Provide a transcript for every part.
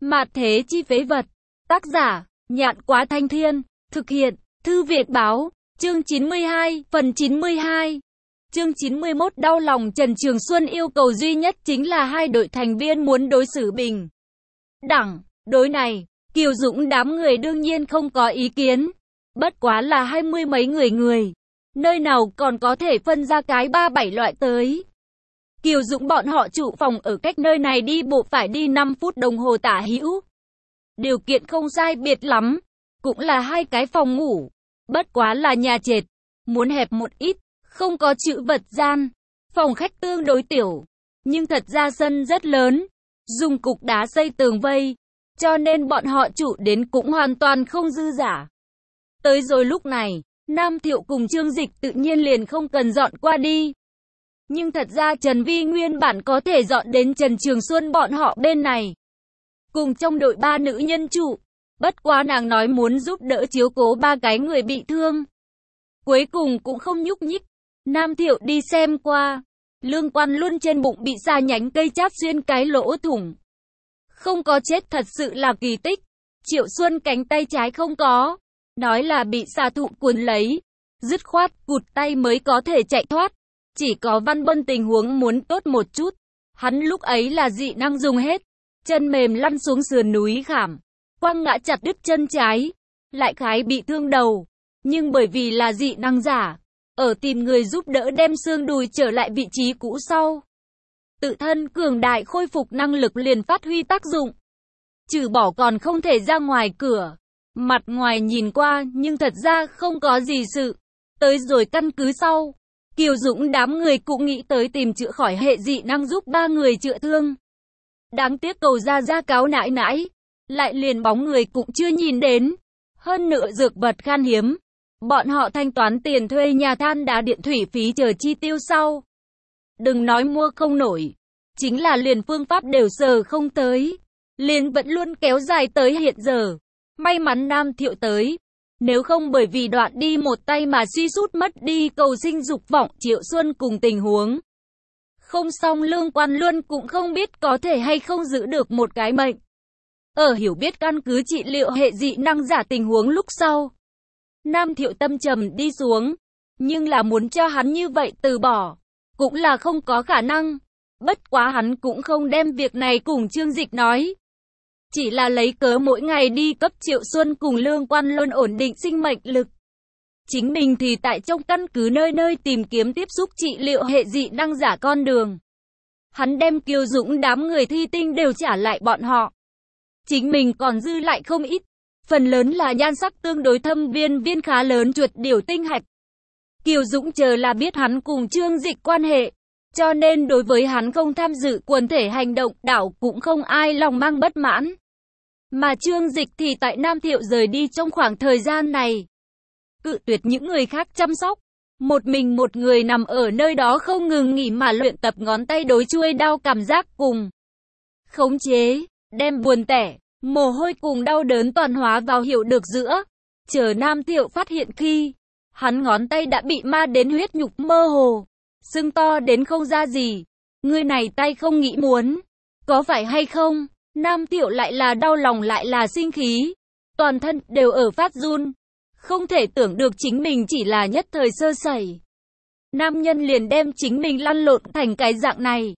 Mạt thế chi phế vật. Tác giả, Nhạn Quá Thanh Thiên. Thực hiện, Thư Việt Báo. Chương 92, phần 92. Chương 91 đau lòng Trần Trường Xuân yêu cầu duy nhất chính là hai đội thành viên muốn đối xử bình đẳng. Đối này, Kiều Dũng đám người đương nhiên không có ý kiến. Bất quá là 20 mấy người. Nơi nào còn có thể phân ra cái 3-7 loại tới. Kiều Dũng bọn họ trụ phòng ở cách nơi này đi bộ phải đi 5 phút đồng hồ tả hữu. Điều kiện không sai biệt lắm, cũng là hai cái phòng ngủ. Bất quá là nhà trệt, muốn hẹp một ít, không có chữ vật gian. Phòng khách tương đối tiểu, nhưng thật ra sân rất lớn, dùng cục đá xây tường vây, cho nên bọn họ trụ đến cũng hoàn toàn không dư giả. Tới rồi lúc này, Nam Thiệu cùng Trương Dịch tự nhiên liền không cần dọn qua đi. Nhưng thật ra Trần Vi nguyên bản có thể dọn đến Trần Trường Xuân bọn họ bên này. Cùng trong đội 3 nữ nhân trụ, bất quá nàng nói muốn giúp đỡ chiếu cố 3 cái người bị thương. Cuối cùng cũng không nhúc nhích. Nam Thiệu đi xem qua, Lương Quan Luân trên bụng bị xa nhánh cây chát xuyên cái lỗ thủng. Không có chết thật sự là kỳ tích. Triệu Xuân cánh tay trái không có, nói là bị xà thụ cuốn lấy, dứt khoát cụt tay mới có thể chạy thoát. Chỉ có Văn Bân tình huống muốn tốt một chút, hắn lúc ấy là dị năng dùng hết, chân mềm lăn xuống sườn núi khảm, quăng ngã chặt đứt chân trái, lại khái bị thương đầu, nhưng bởi vì là dị năng giả, ở tìm người giúp đỡ đem xương đùi trở lại vị trí cũ sau. Tự thân cường đại khôi phục năng lực liền phát huy tác dụng. Trừ bỏ còn không thể ra ngoài cửa, mặt ngoài nhìn qua nhưng thật ra không có gì sự. Tới rồi căn cứ sau, Kiều Dũng đám người cũng nghĩ tới tìm chữa khỏi hệ dị năng giúp 3 người chữa thương. Đáng tiếc cầu ra cáo nãi nãi, lại liền bóng người cũng chưa nhìn đến. Hơn nữa dược vật khan hiếm, bọn họ thanh toán tiền thuê nhà than đá điện thủy phí chờ chi tiêu sau. Đừng nói mua không nổi, chính là liền phương pháp đều sờ không tới, liền vẫn luôn kéo dài tới hiện giờ. May mắn Nam Thiệu tới, nếu không bởi vì đoạn đi một tay mà suy sút mất đi cầu sinh dục vọng Triệu Xuân cùng tình huống. Không xong Lương Quan Luân cũng không biết có thể hay không giữ được một cái mệnh. Ở hiểu biết căn cứ trị liệu hệ dị năng giả tình huống lúc sau, Nam Thiệu tâm trầm đi xuống, nhưng là muốn cho hắn như vậy từ bỏ, cũng là không có khả năng. Bất quá hắn cũng không đem việc này cùng Trương Dịch nói. Chỉ là lấy cớ mỗi ngày đi cấp Triệu Xuân cùng Lương Quan Luân ổn định sinh mệnh lực. Chính mình thì tại trong căn cứ nơi nơi tìm kiếm tiếp xúc trị liệu hệ dị năng giả con đường. Hắn đem Kiều Dũng đám người thi tinh đều trả lại bọn họ. Chính mình còn dư lại không ít. Phần lớn là nhan sắc tương đối thâm viên khá lớn chuột điểu tinh hạch. Kiều Dũng chờ là biết hắn cùng Trương Dịch quan hệ, cho nên đối với hắn không tham dự quần thể hành động đảo cũng không ai lòng mang bất mãn. Mà Trương Dịch thì tại Nam Thiệu rời đi trong khoảng thời gian này, cự tuyệt những người khác chăm sóc. Một mình một người nằm ở nơi đó không ngừng nghỉ mà luyện tập ngón tay đối chuôi đao cảm giác cùng khống chế, đem buồn tẻ, mồ hôi cùng đau đớn toàn hóa vào hiểu được giữa. Chờ Nam Thiệu phát hiện khi, hắn ngón tay đã bị ma đến huyết nhục mơ hồ, sưng to đến không ra gì. Người này tay không nghĩ muốn, có phải hay không? Nam Thiệu lại là đau lòng lại là sinh khí, toàn thân đều ở phát run. Không thể tưởng được chính mình chỉ là nhất thời sơ sẩy. Nam nhân liền đem chính mình lăn lộn thành cái dạng này.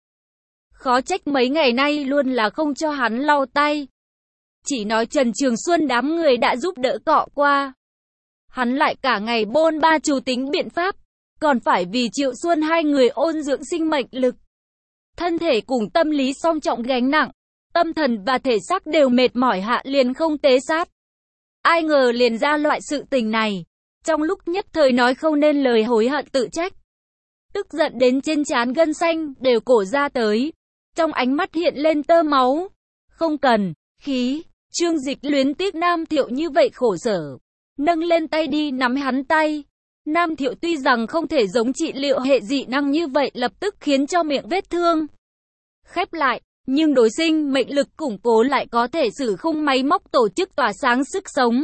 Khó trách mấy ngày nay luôn là không cho hắn lau tay. Chỉ nói Trần Trường Xuân đám người đã giúp đỡ cọ qua. Hắn lại cả ngày bôn ba chủ tính biện pháp, còn phải vì Triệu Xuân hai người ôn dưỡng sinh mệnh lực. Thân thể cùng tâm lý song trọng gánh nặng, tâm thần và thể xác đều mệt mỏi hạ liền không tế sát. Ai ngờ liền ra loại sự tình này, trong lúc nhất thời nói không nên lời hối hận tự trách. Tức giận đến trên trán gân xanh đều cổ ra tới, trong ánh mắt hiện lên tơ máu. Không cần, khí, Trương Dịch luyến tiếc Nam Thiệu như vậy khổ sở, nâng lên tay đi nắm hắn tay. Nam Thiệu tuy rằng không thể giống trị liệu hệ dị năng như vậy lập tức khiến cho miệng vết thương khép lại, nhưng đối sinh mệnh lực củng cố lại có thể sử khung máy móc tổ chức tỏa sáng sức sống.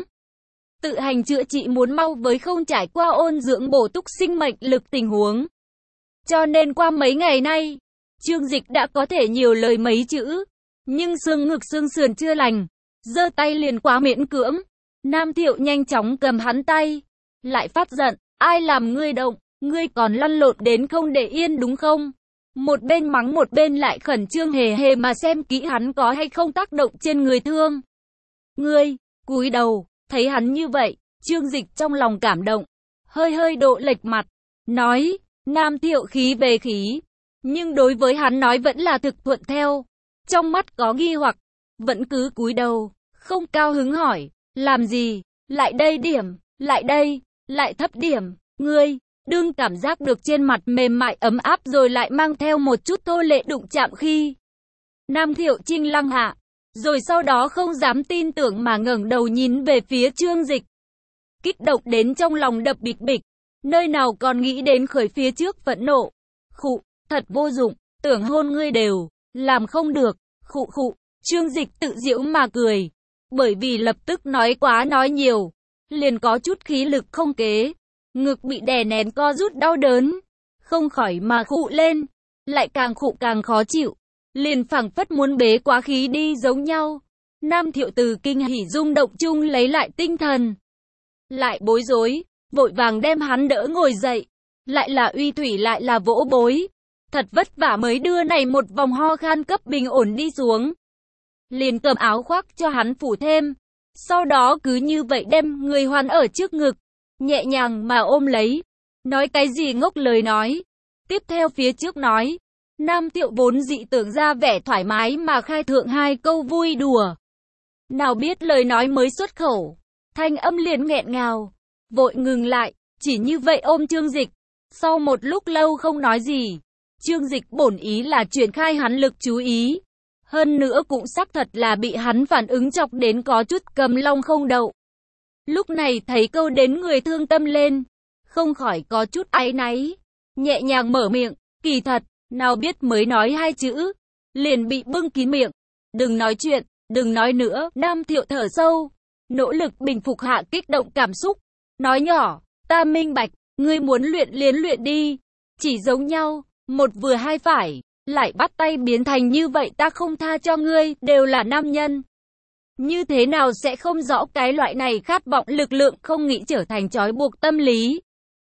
Tự hành chữa trị muốn mau với không trải qua ôn dưỡng bổ túc sinh mệnh lực tình huống. Cho nên qua mấy ngày nay, Trương Dịch đã có thể nhiều lời mấy chữ. Nhưng xương ngực xương sườn chưa lành, giơ tay liền quá miễn cưỡng. Nam Thiệu nhanh chóng cầm hắn tay, lại phát giận, ai làm ngươi động, ngươi còn lăn lộn đến không để yên đúng không? Một bên mắng một bên lại khẩn trương hề hề mà xem kỹ hắn có hay không tác động trên người thương. Ngươi, cúi đầu, thấy hắn như vậy, Trương Dịch trong lòng cảm động, hơi hơi độ lệch mặt, nói, Nam Thiệu khí về khí, nhưng đối với hắn nói vẫn là thực thuận theo. Trong mắt có nghi hoặc, vẫn cứ cúi đầu, không cao hứng hỏi, làm gì, lại đây điểm, lại đây, lại thấp điểm, ngươi, đương cảm giác được trên mặt mềm mại ấm áp rồi lại mang theo một chút thô lệ đụng chạm khi. Nam Thiệu Trinh lăng hạ, rồi sau đó không dám tin tưởng mà ngẩng đầu nhìn về phía Trương Dịch. Kích động đến trong lòng đập bịch bịch, nơi nào còn nghĩ đến khởi phía trước phẫn nộ. Khụ, thật vô dụng, tưởng hôn ngươi đều, làm không được, khụ khụ, Trương Dịch tự giễu mà cười, bởi vì lập tức nói quá nói nhiều, liền có chút khí lực không kế, ngực bị đè nén co rút đau đớn, không khỏi mà khụ lên, lại càng khụ càng khó chịu, liền phảng phất muốn bế quá khí đi giống nhau. Nam Thiệu từ kinh hỉ rung động chung lấy lại tinh thần, lại bối rối, vội vàng đem hắn đỡ ngồi dậy, lại là uy thủy lại là vỗ bối, thật vất vả mới đưa này một vòng ho khan cấp bình ổn đi xuống. Liền cầm áo khoác cho hắn phủ thêm, sau đó cứ như vậy đem người hoan ở trước ngực, nhẹ nhàng mà ôm lấy, nói cái gì ngốc lời nói. Tiếp theo phía trước nói, Nam Thiệu vốn dị tưởng ra vẻ thoải mái mà khai thượng hai câu vui đùa. Nào biết lời nói mới xuất khẩu, thanh âm liền nghẹn ngào, vội ngừng lại, chỉ như vậy ôm Trương Dịch. Sau một lúc lâu không nói gì, Trương Dịch bổn ý là chuyển khai hắn lực chú ý. Hơn nữa cũng xác thật là bị hắn phản ứng chọc đến có chút cầm long không đậu. Lúc này thấy câu đến người thương tâm lên, không khỏi có chút áy náy, nhẹ nhàng mở miệng, kỳ thật, nào biết mới nói hai chữ, liền bị bưng kín miệng. Đừng nói chuyện, đừng nói nữa. Nam Thiệu thở sâu, nỗ lực bình phục hạ kích động cảm xúc, nói nhỏ, ta minh bạch, ngươi muốn luyện liền luyện đi, chỉ giống nhau, một vừa hai phải, lại bắt tay biến thành như vậy ta không tha cho ngươi, đều là nam nhân. Như thế nào sẽ không rõ cái loại này khát vọng lực lượng không nghĩ trở thành trói buộc tâm lý.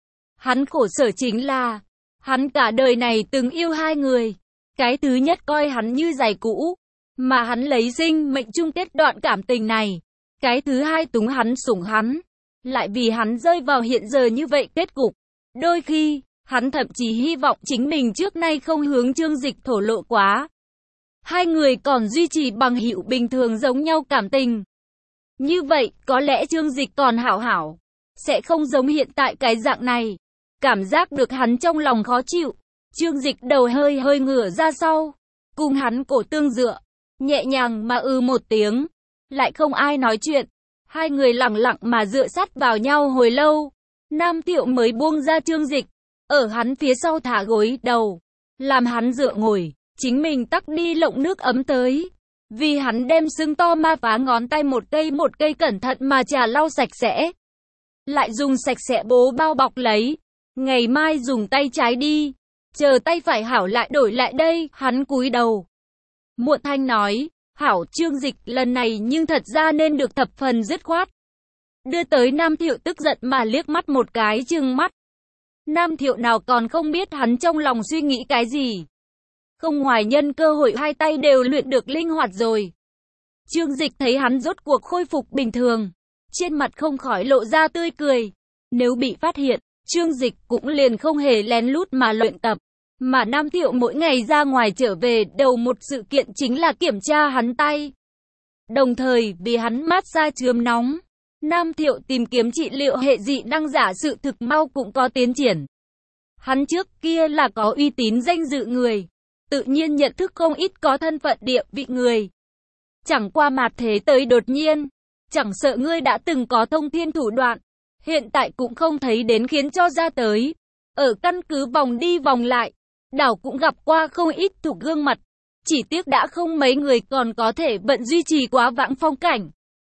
Hắn khổ sở chính là, hắn cả đời này từng yêu hai người. Cái thứ nhất coi hắn như giày cũ, mà hắn lấy sinh mệnh chung kết đoạn cảm tình này. Cái thứ hai túng hắn sủng hắn, lại vì hắn rơi vào hiện giờ như vậy kết cục. Đôi khi, hắn thậm chí hy vọng chính mình trước nay không hướng Trương Dịch thổ lộ quá. Hai người còn duy trì bằng hữu bình thường giống nhau cảm tình. Như vậy, có lẽ Trương Dịch còn hảo hảo, sẽ không giống hiện tại cái dạng này. Cảm giác được hắn trong lòng khó chịu, Trương Dịch đầu hơi hơi ngửa ra sau, cùng hắn cổ tương dựa, nhẹ nhàng mà một tiếng, lại không ai nói chuyện. Hai người lặng lặng mà dựa sát vào nhau hồi lâu, Nam Thiệu mới buông ra Trương Dịch, ở hắn phía sau thả gối đầu, làm hắn dựa ngồi, chính mình tắc đi lộng nước ấm tới. Vì hắn đem sưng to ma phá ngón tay một cây cẩn thận mà trà lau sạch sẽ, lại dùng sạch sẽ bố bao bọc lấy. Ngày mai dùng tay trái đi, chờ tay phải hảo lại đổi lại đây. Hắn cúi đầu, muộn thanh nói, hảo. Trương Dịch lần này nhưng thật ra nên được thập phần dứt khoát. Đưa tới Nam Thiệu tức giận mà liếc mắt một cái trừng mắt. Nam Thiệu nào còn không biết hắn trong lòng suy nghĩ cái gì. Không ngoài nhân cơ hội hai tay đều luyện được linh hoạt rồi. Trương Dịch thấy hắn rốt cuộc khôi phục bình thường, trên mặt không khỏi lộ ra tươi cười. Nếu bị phát hiện, Trương Dịch cũng liền không hề lén lút mà luyện tập. Mà Nam Thiệu mỗi ngày ra ngoài trở về đầu một sự kiện chính là kiểm tra hắn tay. Đồng thời vì hắn massage chườm nóng, Nam Thiệu tìm kiếm trị liệu hệ dị năng giả sự thực mau cũng có tiến triển. Hắn trước kia là có uy tín danh dự người, tự nhiên nhận thức không ít có thân phận địa vị người. Chẳng qua mạt thế tới đột nhiên, chẳng sợ ngươi đã từng có thông thiên thủ đoạn, hiện tại cũng không thấy đến khiến cho ra tới. Ở căn cứ vòng đi vòng lại, đảo cũng gặp qua không ít thuộc gương mặt, chỉ tiếc đã không mấy người còn có thể bận duy trì quá vãng phong cảnh.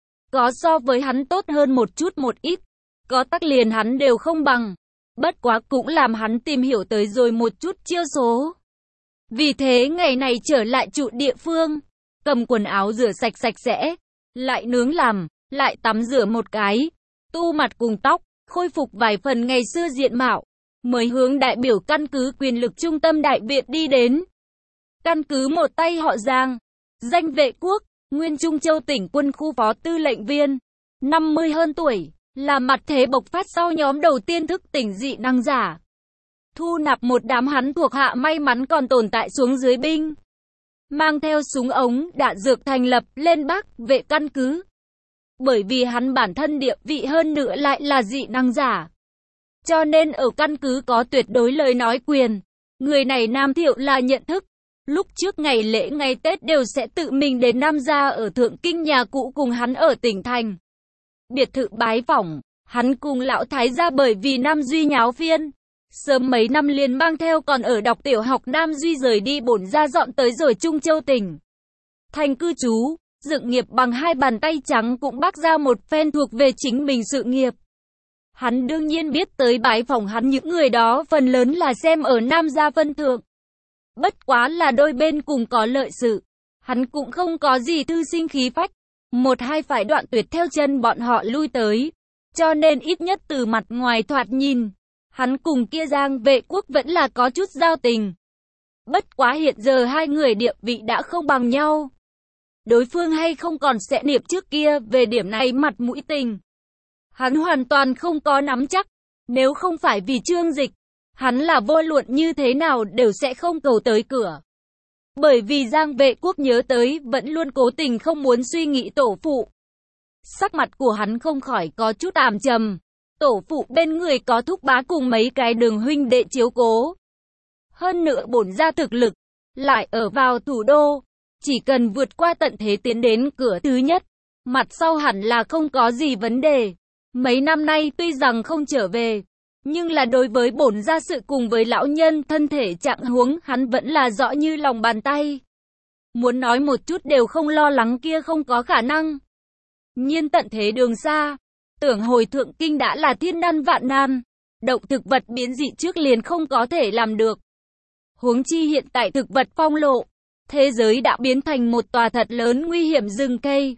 Có so với hắn tốt hơn một chút một ít, có tắc liền hắn đều không bằng. Bất quá cũng làm hắn tìm hiểu tới rồi một chút chiêu số. Vì thế ngày này trở lại trụ địa phương, cầm quần áo rửa sạch sạch sẽ, lại nướng làm, lại tắm rửa một cái, tu mặt cùng tóc, khôi phục vài phần ngày xưa diện mạo, mới hướng đại biểu căn cứ quyền lực trung tâm đại viện đi đến. Căn cứ một tay họ Giang, danh Vệ Quốc, nguyên Trung Châu tỉnh quân khu phó tư lệnh viên, 50 hơn tuổi, là mặt thế bộc phát sau nhóm đầu tiên thức tỉnh dị năng giả. Thu nạp một đám hắn thuộc hạ may mắn còn tồn tại xuống dưới binh. Mang theo súng ống, đạn dược thành lập lên Bắc Vệ căn cứ. Bởi vì hắn bản thân địa vị hơn nữa lại là dị năng giả. Cho nên ở căn cứ có tuyệt đối lời nói quyền. Người này Nam Thiệu là nhận thức. Lúc trước ngày lễ ngày Tết đều sẽ tự mình đến Nam gia ở Thượng Kinh nhà cũ cùng hắn ở tỉnh thành. Biệt thự bái phỏng, hắn cùng lão thái gia bởi vì Nam Duy nháo phiên. Sớm mấy năm liền mang theo còn ở đọc tiểu học Nam Duy rời đi bổn gia dọn tới rồi Trung Châu tỉnh. Thành cư trú, dựng nghiệp bằng hai bàn tay trắng cũng bác ra một phen thuộc về chính mình sự nghiệp. Hắn đương nhiên biết tới bái phỏng hắn những người đó phần lớn là xem ở Nam gia phân thượng. Bất quá là đôi bên cùng có lợi sự. Hắn cũng không có gì thư sinh khí phách. Một hai phải đoạn tuyệt theo chân bọn họ lui tới. Cho nên ít nhất từ mặt ngoài thoạt nhìn, hắn cùng kia Giang Vệ Quốc vẫn là có chút giao tình. Bất quá hiện giờ hai người địa vị đã không bằng nhau. Đối phương hay không còn sẽ niệm trước kia về điểm này mặt mũi tình. Hắn hoàn toàn không có nắm chắc. Nếu không phải vì Trương Dịch, hắn là vô luận như thế nào đều sẽ không cầu tới cửa. Bởi vì Giang Vệ Quốc nhớ tới vẫn luôn cố tình không muốn suy nghĩ tổ phụ. Sắc mặt của hắn không khỏi có chút ảm trầm. Tổ phụ bên người có thúc bá cùng mấy cái đường huynh đệ chiếu cố. Hơn nữa bổn gia thực lực, lại ở vào thủ đô. Chỉ cần vượt qua tận thế tiến đến cửa thứ nhất, mặt sau hẳn là không có gì vấn đề. Mấy năm nay tuy rằng không trở về, nhưng là đối với bổn gia sự cùng với lão nhân thân thể trạng huống hắn vẫn là rõ như lòng bàn tay. Muốn nói một chút đều không lo lắng kia không có khả năng. Nhiên tận thế đường xa, tưởng hồi Thượng Kinh đã là thiên nan vạn nan, động thực vật biến dị trước liền không có thể làm được. Huống chi hiện tại thực vật phong lộ, thế giới đã biến thành một tòa thật lớn nguy hiểm rừng cây.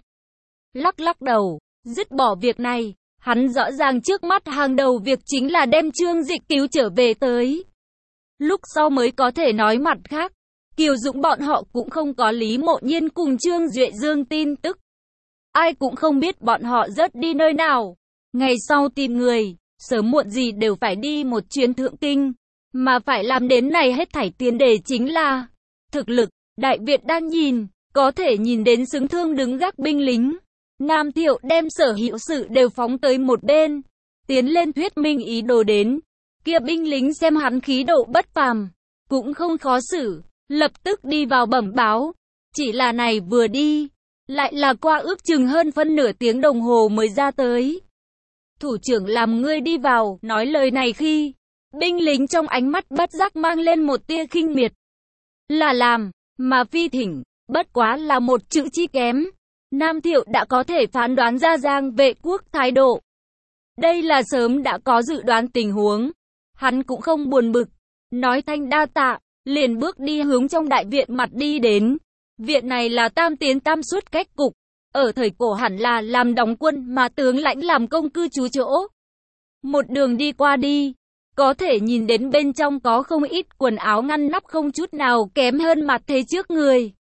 Lắc đầu, dứt bỏ việc này, hắn rõ ràng trước mắt hàng đầu việc chính là đem Trương Dịch cứu trở về tới. Lúc sau mới có thể nói mặt khác, Kiều Dũng bọn họ cũng không có Lý Mộ Nhiên cùng Trương Duệ Dương tin tức. Ai cũng không biết bọn họ rớt đi nơi nào. Ngày sau tìm người, sớm muộn gì đều phải đi một chuyến Thượng Kinh. Mà phải làm đến này hết thảy tiền đề chính là thực lực. Đại Việt đang nhìn, có thể nhìn đến xứng thương đứng gác binh lính. Nam Thiệu đem sở hữu sự đều phóng tới một bên, tiến lên thuyết minh ý đồ đến. Kia binh lính xem hắn khí độ bất phàm, cũng không khó xử, lập tức đi vào bẩm báo. Chỉ là này vừa đi, lại là qua ước chừng hơn phân nửa tiếng đồng hồ mới ra tới. Thủ trưởng làm ngươi đi vào, nói lời này khi, binh lính trong ánh mắt bất giác mang lên một tia khinh miệt. Là làm, mà phi thỉnh, bất quá là một chữ chi kém. Nam Thiệu đã có thể phán đoán ra Giang Vệ Quốc thái độ. Đây là sớm đã có dự đoán tình huống. Hắn cũng không buồn bực, nói thanh đa tạ, liền bước đi hướng trong đại viện mặt đi đến. Viện này là tam tiến tam xuất cách cục, ở thời cổ hẳn là làm đóng quân mà tướng lãnh làm công cư trú chỗ. Một đường đi qua đi, có thể nhìn đến bên trong có không ít quần áo ngăn nắp không chút nào kém hơn mặt thế trước người.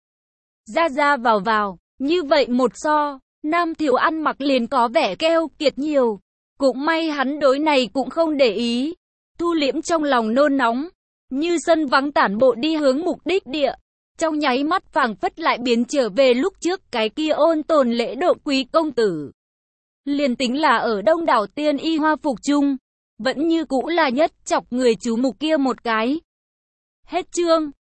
Ra vào. Như vậy một so, Nam Thiệu ăn mặc liền có vẻ keo kiệt nhiều. Cũng may hắn đối này cũng không để ý. Thu liễm trong lòng nôn nóng. Như sân vắng tản bộ đi hướng mục đích địa. Trong nháy mắt phảng phất lại biến trở về lúc trước cái kia ôn tồn lễ độ quý công tử. Liền tính là ở đông đảo tiên y hoa phục chung, vẫn như cũ là nhất chọc người chú mục kia một cái. Hết chương.